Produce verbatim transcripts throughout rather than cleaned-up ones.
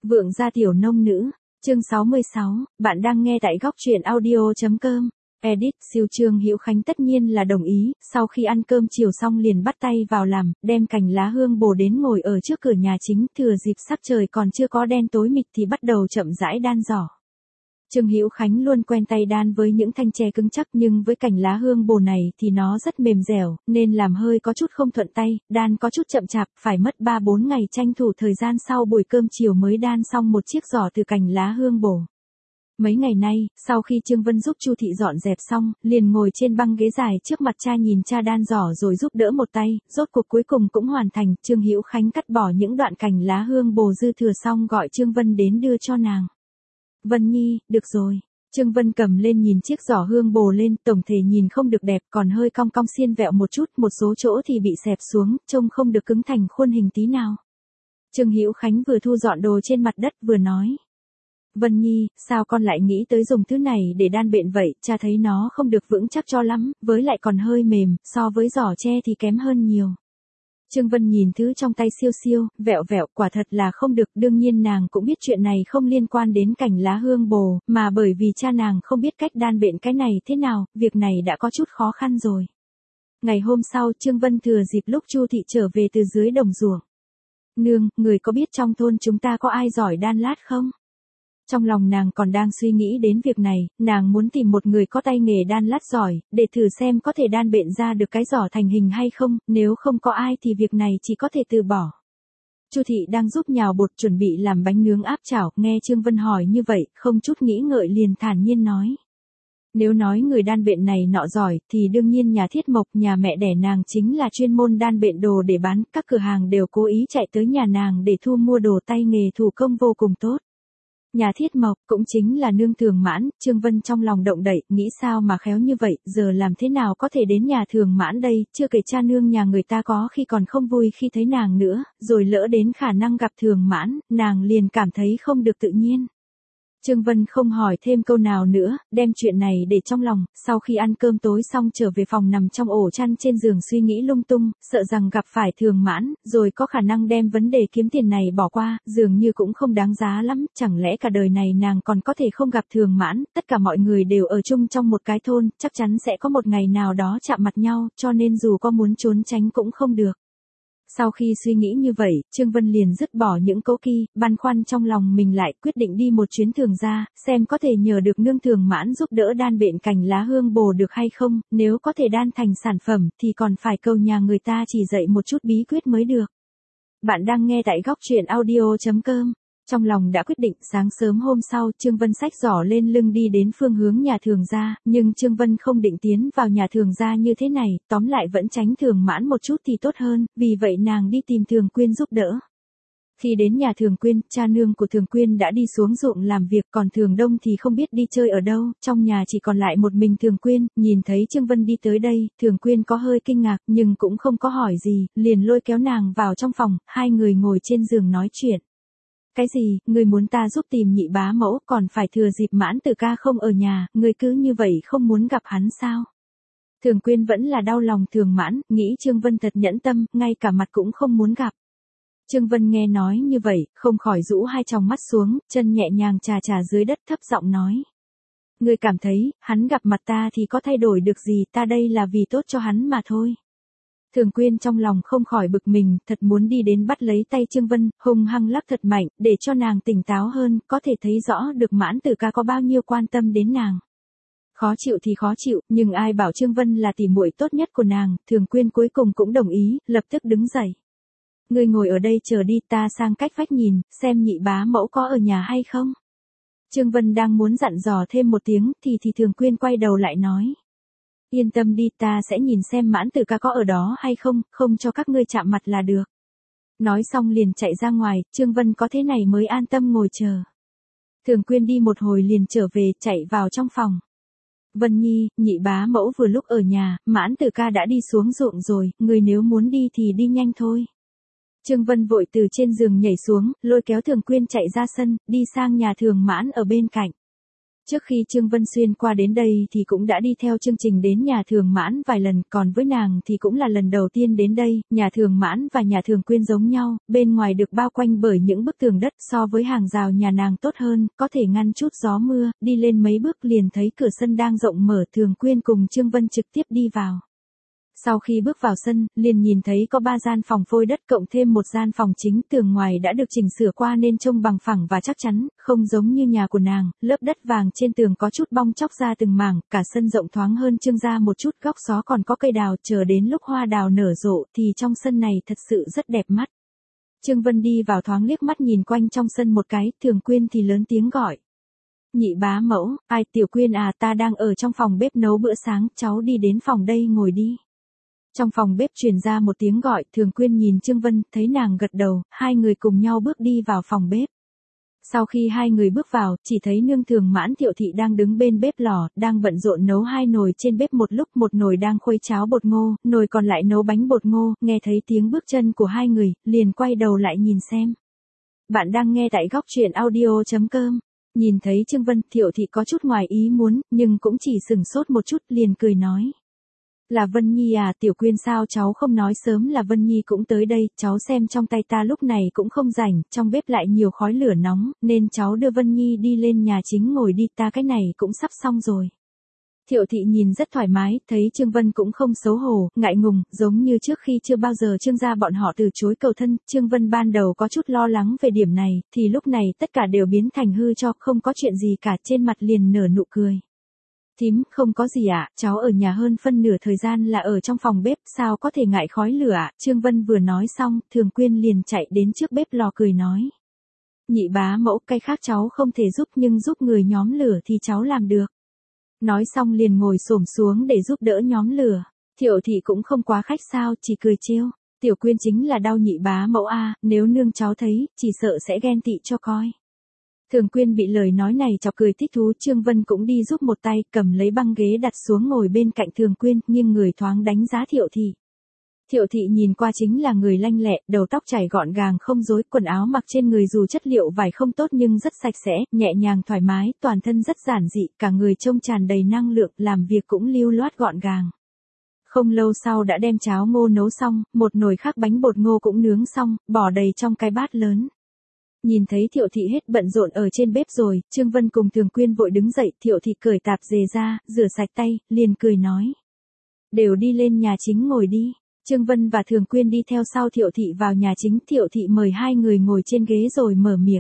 Vượng gia tiểu nông nữ, chương sáu mươi sáu, bạn đang nghe tại góc truyện audio.com. Edit, siêu Trương Hữu Khánh tất nhiên là đồng ý, sau khi ăn cơm chiều xong liền bắt tay vào làm, đem cành lá hương bồ đến ngồi ở trước cửa nhà chính, thừa dịp sắc trời còn chưa có đen tối mịt thì bắt đầu chậm rãi đan giỏ. Trương Hữu Khánh luôn quen tay đan với những thanh tre cứng chắc, nhưng với cành lá hương bồ này thì nó rất mềm dẻo, nên làm hơi có chút không thuận tay, đan có chút chậm chạp, phải mất ba bốn ngày tranh thủ thời gian sau buổi cơm chiều mới đan xong một chiếc giỏ từ cành lá hương bồ. Mấy ngày nay, sau khi Trương Vân giúp Chu Thị dọn dẹp xong, liền ngồi trên băng ghế dài trước mặt cha nhìn cha đan giỏ rồi giúp đỡ một tay, rốt cuộc cuối cùng cũng hoàn thành. Trương Hữu Khánh cắt bỏ những đoạn cành lá hương bồ dư thừa xong gọi Trương Vân đến đưa cho nàng. Vân Nhi, được rồi. Trương Vân cầm lên nhìn chiếc giỏ hương bồ lên, tổng thể nhìn không được đẹp, còn hơi cong cong xiên vẹo một chút, một số chỗ thì bị xẹp xuống, trông không được cứng thành khuôn hình tí nào. Trương Hữu Khánh vừa thu dọn đồ trên mặt đất vừa nói. Vân Nhi, sao con lại nghĩ tới dùng thứ này để đan bện vậy, cha thấy nó không được vững chắc cho lắm, với lại còn hơi mềm, so với giỏ tre thì kém hơn nhiều. Trương Vân nhìn thứ trong tay siêu siêu, vẹo vẹo, quả thật là không được, đương nhiên nàng cũng biết chuyện này không liên quan đến cành lá hương bồ, mà bởi vì cha nàng không biết cách đan bện cái này thế nào, việc này đã có chút khó khăn rồi. Ngày hôm sau, Trương Vân thừa dịp lúc Chu Thị trở về từ dưới đồng ruộng. Nương, người có biết trong thôn chúng ta có ai giỏi đan lát không? Trong lòng nàng còn đang suy nghĩ đến việc này, nàng muốn tìm một người có tay nghề đan lát giỏi, để thử xem có thể đan bện ra được cái giỏ thành hình hay không, nếu không có ai thì việc này chỉ có thể từ bỏ. Chu Thị đang giúp nhào bột chuẩn bị làm bánh nướng áp chảo, nghe Trương Vân hỏi như vậy, không chút nghĩ ngợi liền thản nhiên nói. Nếu nói người đan bện này nọ giỏi, thì đương nhiên nhà Thiết Mộc, nhà mẹ đẻ nàng chính là chuyên môn đan bện đồ để bán, các cửa hàng đều cố ý chạy tới nhà nàng để thu mua đồ tay nghề thủ công vô cùng tốt. Nhà Thiết Mộc cũng chính là nương Thường Mãn, Trương Vân trong lòng động đậy, nghĩ sao mà khéo như vậy, giờ làm thế nào có thể đến nhà Thường Mãn đây, chưa kể cha nương nhà người ta có khi còn không vui khi thấy nàng nữa, rồi lỡ đến khả năng gặp Thường Mãn, nàng liền cảm thấy không được tự nhiên. Trương Vân không hỏi thêm câu nào nữa, đem chuyện này để trong lòng, sau khi ăn cơm tối xong trở về phòng nằm trong ổ chăn trên giường suy nghĩ lung tung, sợ rằng gặp phải Thường Mãn, rồi có khả năng đem vấn đề kiếm tiền này bỏ qua, dường như cũng không đáng giá lắm, chẳng lẽ cả đời này nàng còn có thể không gặp Thường Mãn, tất cả mọi người đều ở chung trong một cái thôn, chắc chắn sẽ có một ngày nào đó chạm mặt nhau, cho nên dù có muốn trốn tránh cũng không được. Sau khi suy nghĩ như vậy, Trương Vân liền dứt bỏ những cố kỵ, băn khoăn trong lòng mình lại, quyết định đi một chuyến Thường gia, xem có thể nhờ được nương Thường Mãn giúp đỡ đan bện cành lá hương bồ được hay không, nếu có thể đan thành sản phẩm thì còn phải cầu nhà người ta chỉ dạy một chút bí quyết mới được. Bạn đang nghe tại góc truyện audio.com. Trong lòng đã quyết định, sáng sớm hôm sau, Trương Vân xách giỏ lên lưng đi đến phương hướng nhà Thường gia, nhưng Trương Vân không định tiến vào nhà Thường gia như thế này, tóm lại vẫn tránh Thường Mãn một chút thì tốt hơn, vì vậy nàng đi tìm Thường Quyên giúp đỡ. Khi đến nhà Thường Quyên, cha nương của Thường Quyên đã đi xuống ruộng làm việc, còn Thường Đông thì không biết đi chơi ở đâu, trong nhà chỉ còn lại một mình Thường Quyên, nhìn thấy Trương Vân đi tới đây, Thường Quyên có hơi kinh ngạc, nhưng cũng không có hỏi gì, liền lôi kéo nàng vào trong phòng, hai người ngồi trên giường nói chuyện. Cái gì, người muốn ta giúp tìm nhị bá mẫu, còn phải thừa dịp Mãn Từ ca không ở nhà, người cứ như vậy không muốn gặp hắn sao? Thường Quyên vẫn là đau lòng Thường Mãn, nghĩ Trương Vân thật nhẫn tâm, ngay cả mặt cũng không muốn gặp. Trương Vân nghe nói như vậy, không khỏi rũ hai tròng mắt xuống, chân nhẹ nhàng chà chà dưới đất thấp giọng nói. Người cảm thấy, hắn gặp mặt ta thì có thay đổi được gì, ta đây là vì tốt cho hắn mà thôi. Thường Quyên trong lòng không khỏi bực mình, thật muốn đi đến bắt lấy tay Trương Vân, hung hăng lắc thật mạnh, để cho nàng tỉnh táo hơn, có thể thấy rõ được Mãn Từ ca có bao nhiêu quan tâm đến nàng. Khó chịu thì khó chịu, nhưng ai bảo Trương Vân là tỉ muội tốt nhất của nàng, Thường Quyên cuối cùng cũng đồng ý, lập tức đứng dậy. Ngươi ngồi ở đây chờ đi, ta sang cách vách nhìn, xem nhị bá mẫu có ở nhà hay không. Trương Vân đang muốn dặn dò thêm một tiếng, thì thì Thường Quyên quay đầu lại nói. Yên tâm đi, ta sẽ nhìn xem Mãn Từ ca có ở đó hay không, không cho các ngươi chạm mặt là được. Nói xong liền chạy ra ngoài, Trương Vân có thế này mới an tâm ngồi chờ. Thường Quyên đi một hồi liền trở về, chạy vào trong phòng. Vân Nhi, nhị bá mẫu vừa lúc ở nhà, Mãn Từ ca đã đi xuống ruộng rồi, người nếu muốn đi thì đi nhanh thôi. Trương Vân vội từ trên giường nhảy xuống, lôi kéo Thường Quyên chạy ra sân, đi sang nhà Thường Mãn ở bên cạnh. Trước khi Trương Vân Xuyên qua đến đây thì cũng đã đi theo chương trình đến nhà Thường Mãn vài lần, còn với nàng thì cũng là lần đầu tiên đến đây. Nhà Thường Mãn và nhà Thường Quyên giống nhau, bên ngoài được bao quanh bởi những bức tường đất, so với hàng rào nhà nàng tốt hơn, có thể ngăn chút gió mưa. Đi lên mấy bước liền thấy cửa sân đang rộng mở, Thường Quyên cùng Trương Vân trực tiếp đi vào. Sau khi bước vào sân, liền nhìn thấy có ba gian phòng phôi đất cộng thêm một gian phòng chính, tường ngoài đã được chỉnh sửa qua nên trông bằng phẳng và chắc chắn, không giống như nhà của nàng, lớp đất vàng trên tường có chút bong chóc ra từng mảng, cả sân rộng thoáng hơn Trương gia một chút, góc xó còn có cây đào, chờ đến lúc hoa đào nở rộ thì trong sân này thật sự rất đẹp mắt. Trương Vân đi vào thoáng liếc mắt nhìn quanh trong sân một cái, Thường Quyên thì lớn tiếng gọi. Nhị bá mẫu, ai? Tiểu Quyên à, ta đang ở trong phòng bếp nấu bữa sáng, cháu đi đến phòng đây ngồi đi. Trong phòng bếp truyền ra một tiếng gọi, Thường Quyên nhìn Trương Vân, thấy nàng gật đầu, hai người cùng nhau bước đi vào phòng bếp. Sau khi hai người bước vào, chỉ thấy nương Thường Mãn Thiệu thị đang đứng bên bếp lò, đang bận rộn nấu hai nồi trên bếp một lúc, một nồi đang khuấy cháo bột ngô, nồi còn lại nấu bánh bột ngô, nghe thấy tiếng bước chân của hai người, liền quay đầu lại nhìn xem. Bạn đang nghe tại góc truyện audio chấm com. Nhìn thấy Trương Vân, Thiệu thị có chút ngoài ý muốn, nhưng cũng chỉ sừng sốt một chút, liền cười nói. Là Vân Nhi à? Tiểu Quyên sao cháu không nói sớm là Vân Nhi cũng tới đây, cháu xem trong tay ta lúc này cũng không rảnh, trong bếp lại nhiều khói lửa nóng, nên cháu đưa Vân Nhi đi lên nhà chính ngồi đi, ta cái này cũng sắp xong rồi. Thiệu thị nhìn rất thoải mái, thấy Trương Vân cũng không xấu hổ, ngại ngùng, giống như trước khi chưa bao giờ Trương gia bọn họ từ chối cầu thân. Trương Vân ban đầu có chút lo lắng về điểm này, thì lúc này tất cả đều biến thành hư cho, không có chuyện gì cả, trên mặt liền nở nụ cười. Thím, không có gì ạ, à, cháu ở nhà hơn phân nửa thời gian là ở trong phòng bếp, sao có thể ngại khói lửa ạ? À? Trương Vân vừa nói xong, Thường Quyên liền chạy đến trước bếp lò cười nói. Nhị bá mẫu, cái khác cháu không thể giúp nhưng giúp người nhóm lửa thì cháu làm được. Nói xong liền ngồi xổm xuống để giúp đỡ nhóm lửa. Thiệu thị cũng không quá khách sao, chỉ cười trêu. Tiểu Quyên chính là đau nhị bá mẫu a, à, nếu nương cháu thấy, chỉ sợ sẽ ghen tị cho coi. Thường Quyên bị lời nói này chọc cười thích thú, Trương Vân cũng đi giúp một tay, cầm lấy băng ghế đặt xuống ngồi bên cạnh Thường Quyên, nhưng người thoáng đánh giá Thiệu thị. Thiệu thị nhìn qua chính là người lanh lẹ, đầu tóc chải gọn gàng không rối, quần áo mặc trên người dù chất liệu vải không tốt nhưng rất sạch sẽ, nhẹ nhàng thoải mái, toàn thân rất giản dị, cả người trông tràn đầy năng lượng, làm việc cũng lưu loát gọn gàng. Không lâu sau đã đem cháo ngô nấu xong, một nồi khác bánh bột ngô cũng nướng xong, bỏ đầy trong cái bát lớn. Nhìn thấy Thiệu thị hết bận rộn ở trên bếp rồi, Trương Vân cùng Thường Quyên vội đứng dậy, Thiệu thị cởi tạp dề ra, rửa sạch tay, liền cười nói. Đều đi lên nhà chính ngồi đi. Trương Vân và Thường Quyên đi theo sau Thiệu thị vào nhà chính, Thiệu thị mời hai người ngồi trên ghế rồi mở miệng.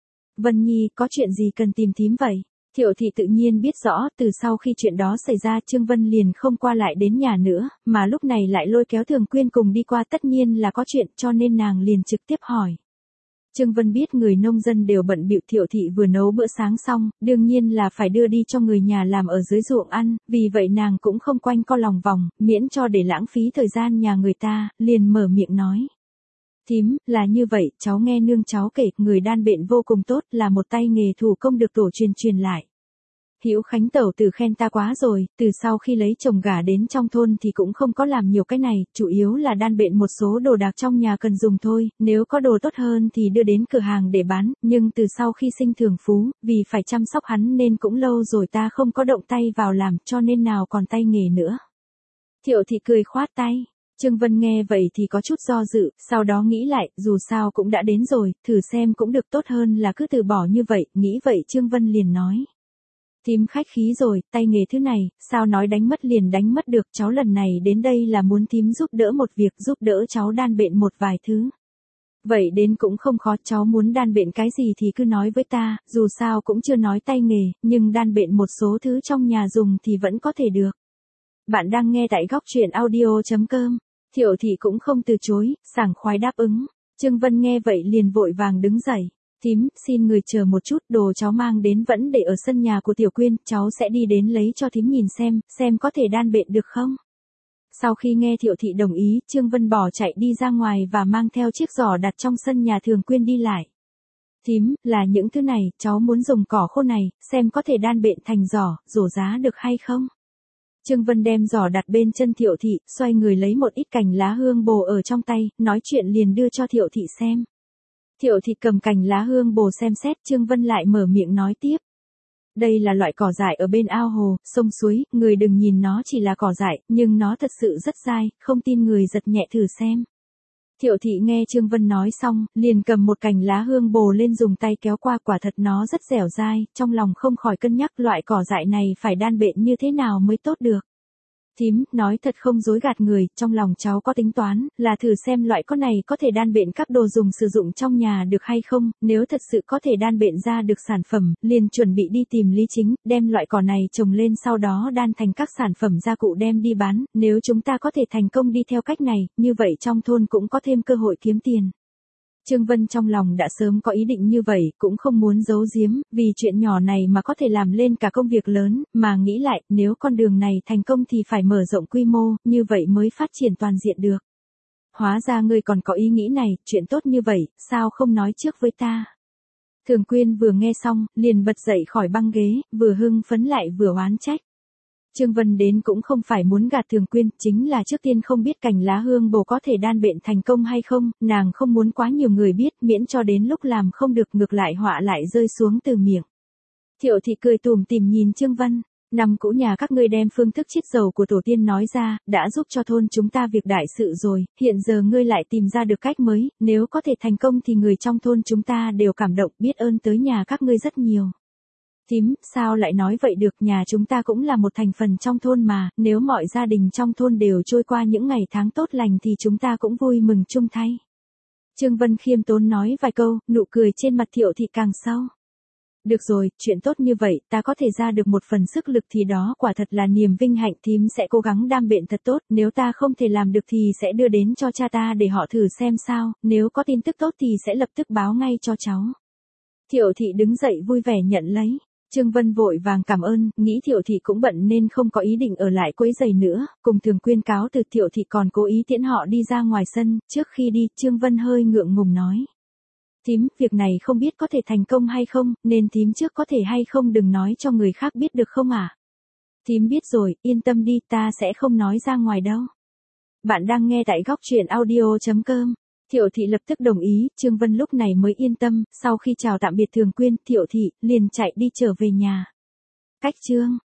Vân Nhi, có chuyện gì cần tìm thím vậy? Thiệu thị tự nhiên biết rõ, từ sau khi chuyện đó xảy ra Trương Vân liền không qua lại đến nhà nữa, mà lúc này lại lôi kéo Thường Quyên cùng đi qua, tất nhiên là có chuyện, cho nên nàng liền trực tiếp hỏi. Trương Vân biết người nông dân đều bận bịu, Thiệu thị vừa nấu bữa sáng xong, đương nhiên là phải đưa đi cho người nhà làm ở dưới ruộng ăn, vì vậy nàng cũng không quanh co lòng vòng, miễn cho để lãng phí thời gian nhà người ta, liền mở miệng nói. Thím, là như vậy, cháu nghe nương cháu kể, người đan bệnh vô cùng tốt, là một tay nghề thủ công được tổ truyền truyền lại. Hữu Khánh tẩu tử khen ta quá rồi, từ sau khi lấy chồng gả đến trong thôn thì cũng không có làm nhiều cái này, chủ yếu là đan bệnh một số đồ đạc trong nhà cần dùng thôi, nếu có đồ tốt hơn thì đưa đến cửa hàng để bán, nhưng từ sau khi sinh Thường Phú, vì phải chăm sóc hắn nên cũng lâu rồi ta không có động tay vào làm, cho nên nào còn tay nghề nữa. Thiệu thị cười khoát tay. Trương Vân nghe vậy thì có chút do dự, sau đó nghĩ lại, dù sao cũng đã đến rồi, thử xem cũng được, tốt hơn là cứ từ bỏ như vậy, nghĩ vậy Trương Vân liền nói. Thím khách khí rồi, tay nghề thứ này, sao nói đánh mất liền đánh mất được, cháu lần này đến đây là muốn thím giúp đỡ một việc, giúp đỡ cháu đan bệnh một vài thứ. Vậy đến cũng không khó, cháu muốn đan bệnh cái gì thì cứ nói với ta, dù sao cũng chưa nói tay nghề, nhưng đan bệnh một số thứ trong nhà dùng thì vẫn có thể được. Bạn đang nghe tại góc truyện audio chấm com. Thiệu thị cũng không từ chối, sảng khoái đáp ứng. Trương Vân nghe vậy liền vội vàng đứng dậy. Thím, xin người chờ một chút, đồ cháu mang đến vẫn để ở sân nhà của Tiểu Quyên, cháu sẽ đi đến lấy cho thím nhìn xem, xem có thể đan bệnh được không. Sau khi nghe Thiệu thị đồng ý, Trương Vân bỏ chạy đi ra ngoài và mang theo chiếc giỏ đặt trong sân nhà Thường Quyên đi lại. Thím, là những thứ này, cháu muốn dùng cỏ khô này, xem có thể đan bệnh thành giỏ, rổ giá được hay không. Trương Vân đem giỏ đặt bên chân Thiệu thị, xoay người lấy một ít cành lá hương bồ ở trong tay, nói chuyện liền đưa cho Thiệu thị xem. Thiệu thị cầm cành lá hương bồ xem xét, Trương Vân lại mở miệng nói tiếp. Đây là loại cỏ dại ở bên ao hồ, sông suối, người đừng nhìn nó chỉ là cỏ dại, nhưng nó thật sự rất dai, không tin người giật nhẹ thử xem. Thiệu thị nghe Trương Vân nói xong, liền cầm một cành lá hương bồ lên dùng tay kéo qua, quả thật nó rất dẻo dai, trong lòng không khỏi cân nhắc loại cỏ dại này phải đan bện như thế nào mới tốt được. Thím, nói thật không dối gạt người, trong lòng cháu có tính toán, là thử xem loại cỏ này có thể đan bện các đồ dùng sử dụng trong nhà được hay không, nếu thật sự có thể đan bện ra được sản phẩm, liền chuẩn bị đi tìm Lý Chính, đem loại cỏ này trồng lên sau đó đan thành các sản phẩm gia cụ đem đi bán, nếu chúng ta có thể thành công đi theo cách này, như vậy trong thôn cũng có thêm cơ hội kiếm tiền. Trương Vân trong lòng đã sớm có ý định như vậy, cũng không muốn giấu giếm, vì chuyện nhỏ này mà có thể làm lên cả công việc lớn, mà nghĩ lại, nếu con đường này thành công thì phải mở rộng quy mô, như vậy mới phát triển toàn diện được. Hóa ra ngươi còn có ý nghĩ này, chuyện tốt như vậy, sao không nói trước với ta? Thường Quyên vừa nghe xong, liền bật dậy khỏi băng ghế, vừa hưng phấn lại vừa oán trách. Trương Vân đến cũng không phải muốn gạt Thường Quyên, chính là trước tiên không biết cành lá hương bồ có thể đan bện thành công hay không, nàng không muốn quá nhiều người biết, miễn cho đến lúc làm không được ngược lại họa lại rơi xuống từ miệng. Thiệu thị cười tủm tỉm nhìn Trương Vân, năm cũ nhà các ngươi đem phương thức chiết dầu của tổ tiên nói ra, đã giúp cho thôn chúng ta việc đại sự rồi, hiện giờ ngươi lại tìm ra được cách mới, nếu có thể thành công thì người trong thôn chúng ta đều cảm động, biết ơn tới nhà các ngươi rất nhiều. Thím, sao lại nói vậy được, nhà chúng ta cũng là một thành phần trong thôn mà, nếu mọi gia đình trong thôn đều trôi qua những ngày tháng tốt lành thì chúng ta cũng vui mừng chung thay. Trương Vân khiêm tốn nói vài câu, nụ cười trên mặt Thiệu thị càng sâu. Được rồi, chuyện tốt như vậy, ta có thể ra được một phần sức lực thì đó quả thật là niềm vinh hạnh, thím sẽ cố gắng đam bện thật tốt, nếu ta không thể làm được thì sẽ đưa đến cho cha ta để họ thử xem sao, nếu có tin tức tốt thì sẽ lập tức báo ngay cho cháu. Thiệu thị đứng dậy vui vẻ nhận lấy. Trương Vân vội vàng cảm ơn, nghĩ Thiệu thị cũng bận nên không có ý định ở lại quấy rầy nữa, cùng Thường Quyên cáo từ Thiệu thị còn cố ý tiễn họ đi ra ngoài sân, trước khi đi, Trương Vân hơi ngượng ngùng nói. Thím, việc này không biết có thể thành công hay không, nên thím trước có thể hay không đừng nói cho người khác biết được không à? Thím biết rồi, yên tâm đi, ta sẽ không nói ra ngoài đâu. Bạn đang nghe tại góc truyện audio chấm com. Thiệu thị lập tức đồng ý, Trương Vân lúc này mới yên tâm, sau khi chào tạm biệt Thường Quyên, Thiệu thị liền chạy đi trở về nhà. Cách chương